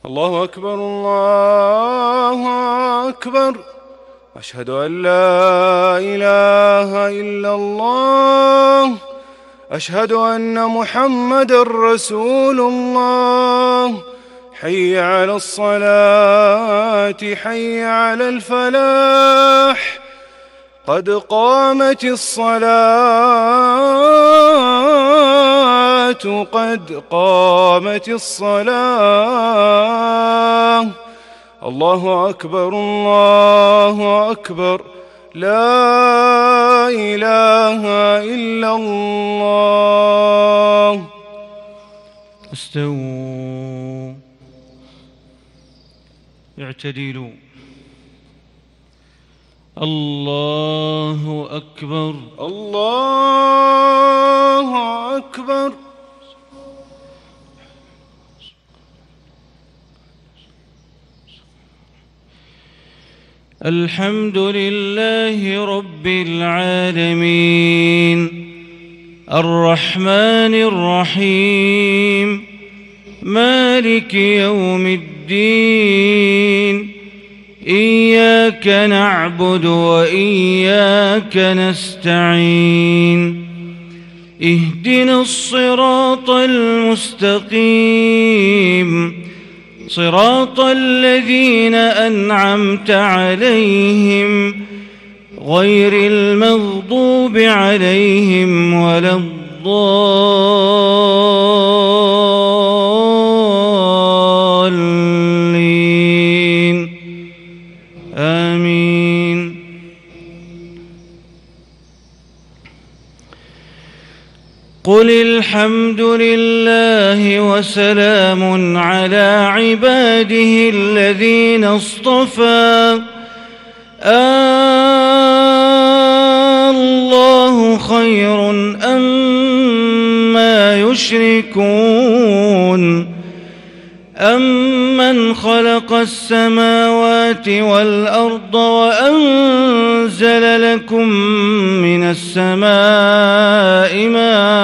الله أكبر الله أكبر. أشهد أن لا إله إلا الله. أشهد أن محمدًا رسول الله. حي على الصلاة حي على الفلاح. قد قامت الصلاة قد قامت الصلاة. الله أكبر الله أكبر. لا إله إلا الله. استووا اعتدلوا. الله أكبر الله أكبر. الحمد لله رب العالمين الرحمن الرحيم مالك يوم الدين. إياك نعبد وإياك نستعين. اهدنا الصراط المستقيم صراط الذين أنعمت عليهم غير المغضوب عليهم ولا الضالين. آمين. قل الحمد لله وسلام على عباده الذين اصطفى. الله خير أما يشركون. أمن خلق السماوات والأرض وأنزل لكم من السماء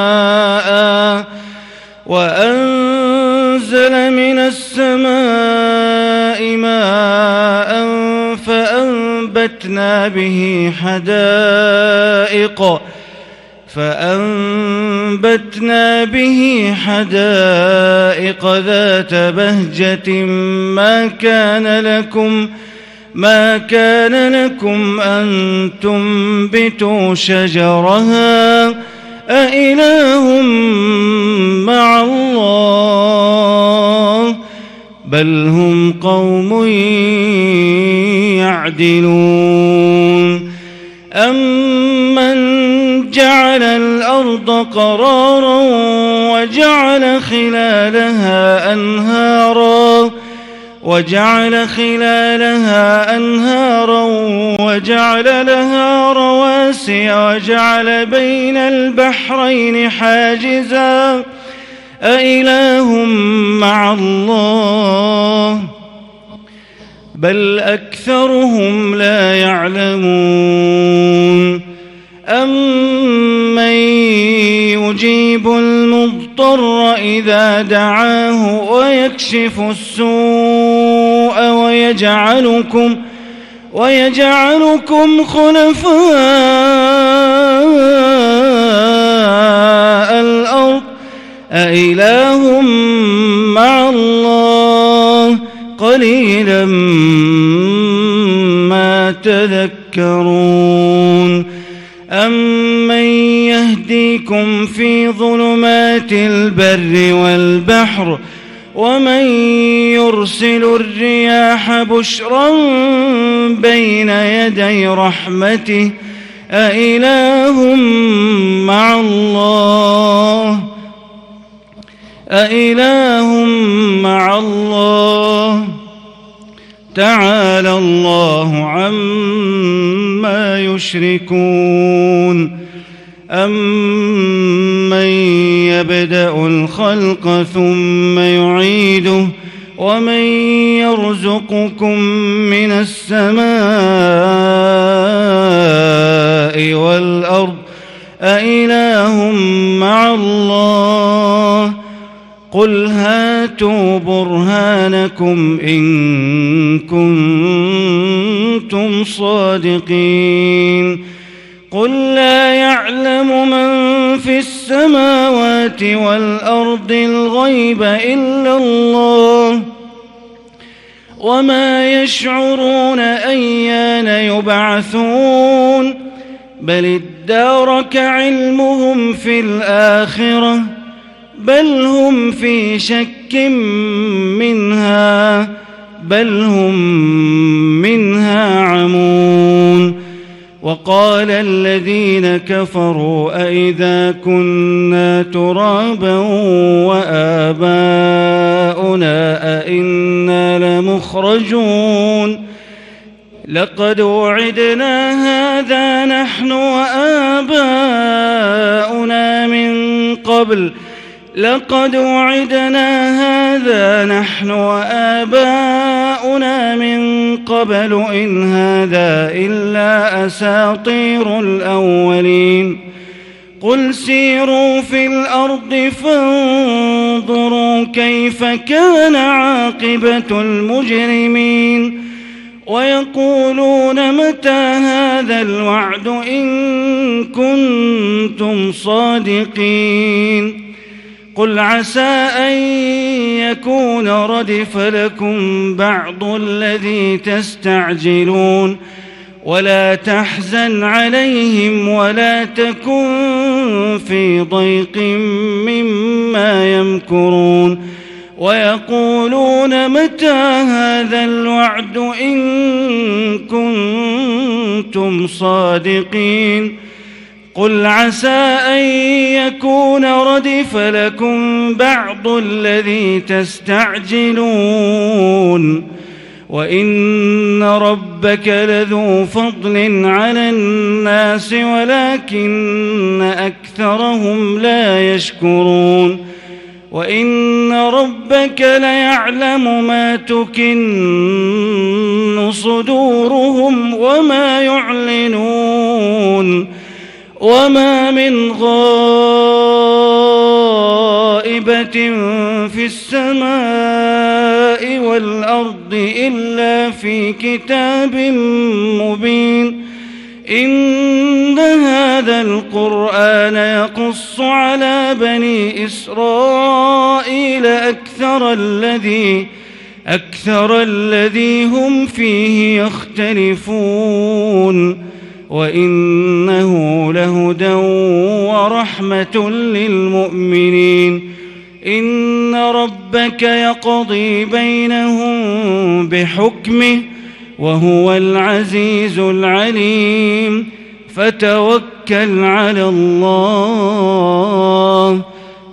ماء فأنبتنا به حدائق ذات بهجة ما كان لكم أن تنبتوا شجرها أإله مع الله بل هم قوم يعدلون. أمن جعل الأرض قرارا وجعل خلالها أنهارا وجعل لها رواسي وجعل بين البحرين حاجزا أإله مع الله بل أكثرهم لا يعلمون. أمن يجيب المضطر إذا دعاه ويكشف السوء ويجعلكم خلفاء الأرض أإله مع الله قليلا ما تذكرون. أمن يهديكم في ظلمات البر والبحر ومن يرسل الرياح بشرا بين يدي رحمته أإله مع الله تعالى الله عما يشركون. أمن يبدأ الخلق ثم يعيده ومن يرزقكم من السماء والأرض أإله مع الله قل هاتوا برهانكم إن كنتم صادقين قل لا يعلم من في السماوات والأرض الغيب إلا الله وما يشعرون أيان يبعثون بل ادارك علمهم في الآخرة بل هم في شك منها بل هم منها عمون وقال الذين كفروا أئذا كنا ترابا وآباؤنا أئنا لمخرجون لقد وعدنا هذا نحن وآباؤنا من قبل إن هذا إلا أساطير الأولين قل سيروا في الأرض فانظروا كيف كان عاقبة المجرمين ويقولون متى هذا الوعد إن كنتم صادقين قل عسى أن يكون ردف لكم بعض الذي تستعجلون ولا تحزن عليهم ولا تكن في ضيق مما يمكرون ويقولون متى هذا الوعد إن كنتم صادقين قل عسى أن يكون ردف لكم بعض الذي تستعجلون وإن ربك لذو فضل على الناس ولكن أكثرهم لا يشكرون وإن ربك ليعلم ما تكن صدورهم وما يعلنون وما من غائبة في السماء والأرض إلا في كتاب مبين إن هذا القرآن يقص على بني إسرائيل أكثر الذي هم فيه يختلفون وإنه لهدى ورحمة للمؤمنين إن ربك يقضي بينهم بحكمه وهو العزيز العليم فتوكل على الله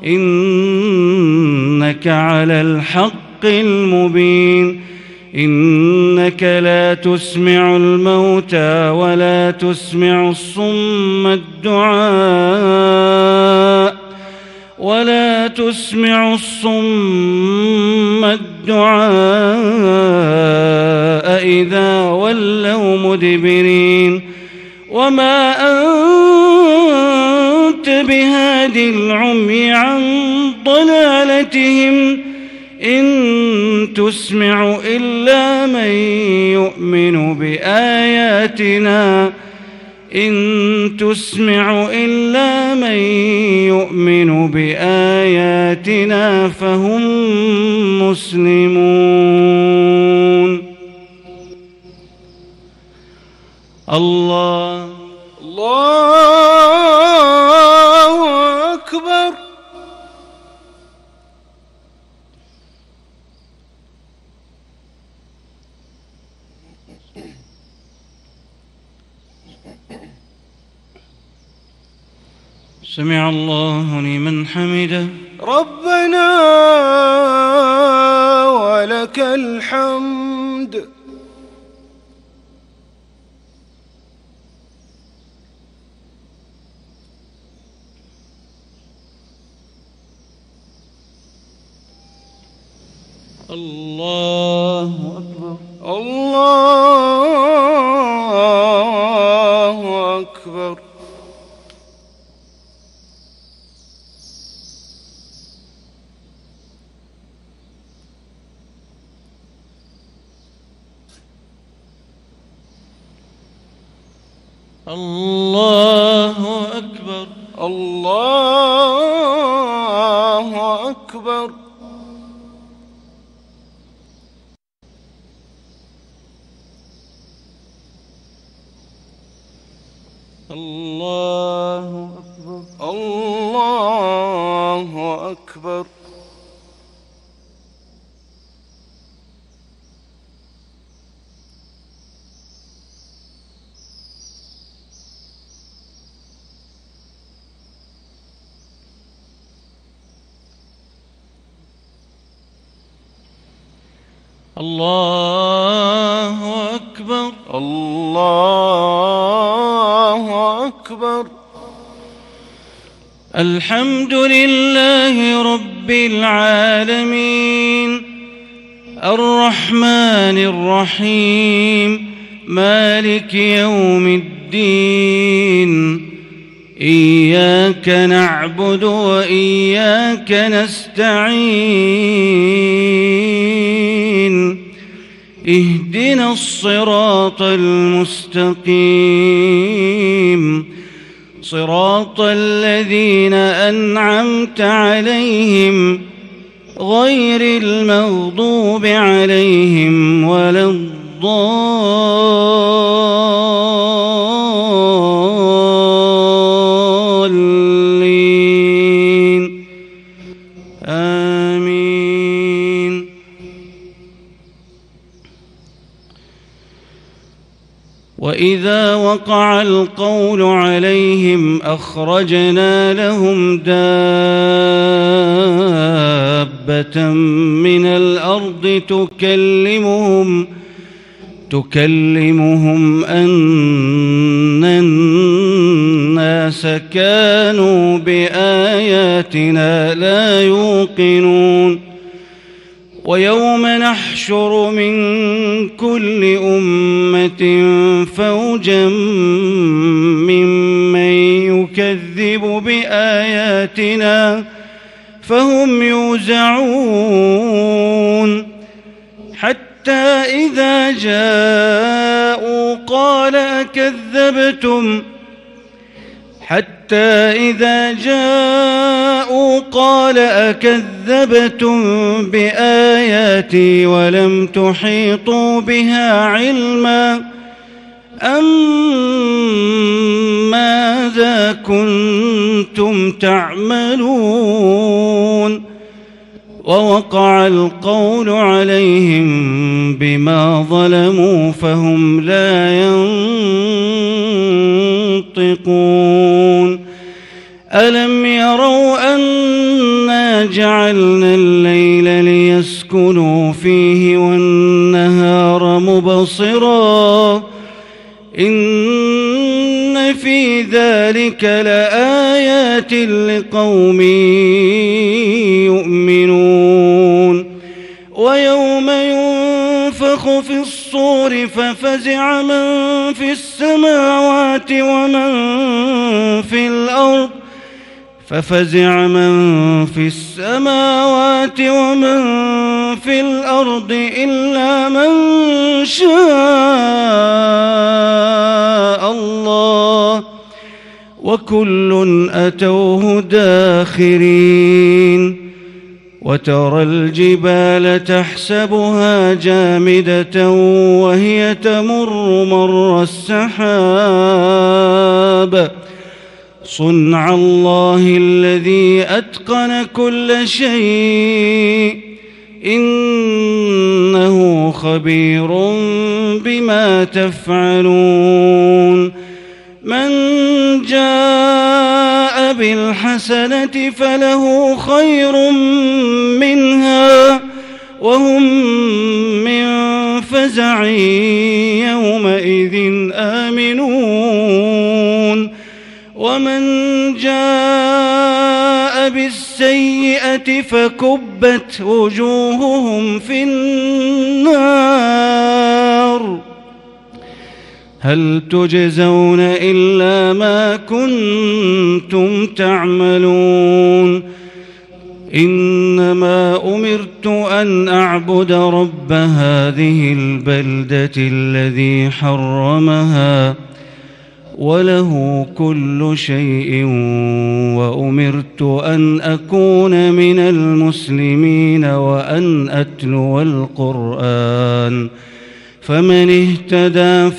إنك على الحق المبين إنك لا تسمع الموتى ولا تسمع الصم الدعاء إذا ولوا مدبرين وما أنت بهاد العمي عن ضلالتهم إن تسمع إلا من يؤمن بآياتنا فهم مسلمون الله أكبر. سمع الله لمن حمده ربنا ولك الحمد. الله أكبر. الله أكبر. الله أكبر. الله أكبر. الله أكبر. الله أكبر. الله أكبر. الله أكبر. الحمد لله رب العالمين الرحمن الرحيم مالك يوم الدين إياك نعبد وإياك نستعين اهدنا الصراط المستقيم صراط الذين أنعمت عليهم غير المغضوب عليهم ولا الضالين آمين. وإذا وقع القول عليهم أخرجنا لهم دابة من الأرض تكلمهم أن الناس كانوا بآياتنا لا يوقنون. ويوم نحشر من كل أمة فوجا ممن يكذب بآياتنا فهم يوزعون حتى إذا جاءوا قال أكذبتم بآياتي ولم تحيطوا بها علما أم ماذا كنتم تعملون. ووقع القول عليهم بما ظلموا فهم لا ينطقون. ألم يروا أنا جعلنا الليل ليسكنوا فيه والنهار مبصرا إن في ذلك لآيات لقوم يؤمنون. ويوم ينفخ في الصور ففزع من في السماوات ومن في الأرض إلا من شاء الله وكل أتوه داخرين. وترى الجبال تحسبها جامدة وهي تمر مر السحاب صنع الله الذي أتقن كل شيء إنه خبير بما تفعلون. من جاء بالحسنة فله خير منها وهم من فزع يومئذ آمنون. ومن جاء بالسيئة فكبت وجوههم في النار هل تجزون إلا ما كنتم تعملون. إنما أمرت أن أعبد رب هذه البلدة الذي حرمها وله كل شيء وأمرت أن أكون من المسلمين وأن أتلو القرآن فمن اهتدى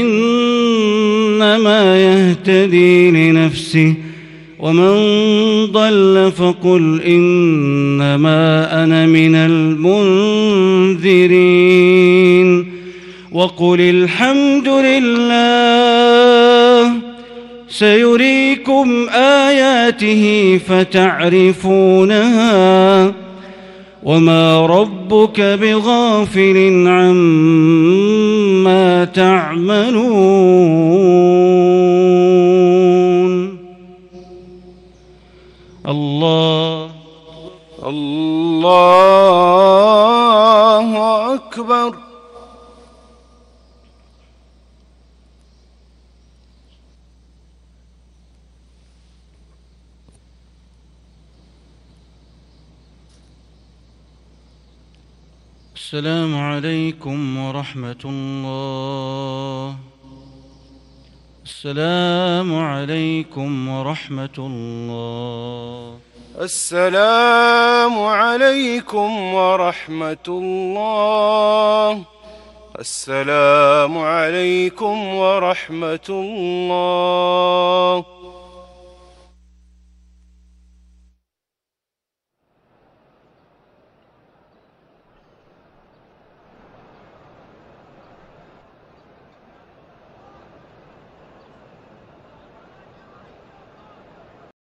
فإنما يهتدي لنفسه ومن ضل فقل إنما أنا من المنذرين وقل الحمد لله سيريكم آياته فتعرفونها وما ربك بغافل عما تعملون. الله أكبر. السلام عليكم ورحمة الله. السلام عليكم ورحمة الله. السلام عليكم ورحمة الله. السلام عليكم ورحمة الله.